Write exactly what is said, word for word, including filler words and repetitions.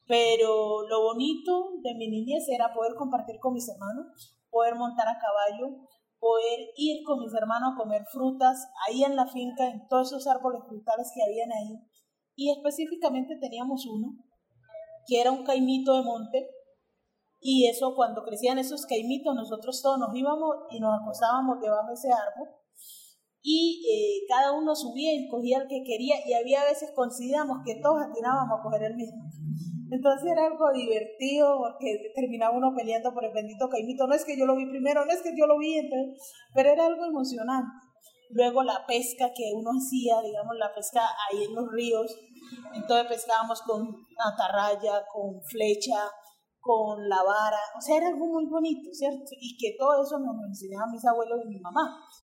Pero lo bonito de mi niñez era poder compartir con mis hermanos, poder montar a caballo, poder ir con mis hermanos a comer frutas ahí en la finca, en todos esos árboles frutales que habían ahí. Y específicamente teníamos uno, que era un caimito de monte, y eso, cuando crecían esos caimitos, nosotros todos nos íbamos y nos acostábamos debajo de ese árbol, y eh, cada uno subía y cogía el que quería, y había veces coincidíamos que todos atinábamos a coger el mismo. Entonces era algo divertido porque terminaba uno peleando por el bendito caimito. No es que yo lo vi primero, no es que yo lo vi, entonces, pero era algo emocionante. Luego la pesca que uno hacía, digamos, la pesca ahí en los ríos. Entonces pescábamos con atarraya, con flecha, con la vara. O sea, era algo muy bonito, ¿cierto? Y que todo eso nos lo enseñaban mis abuelos y mi mamá.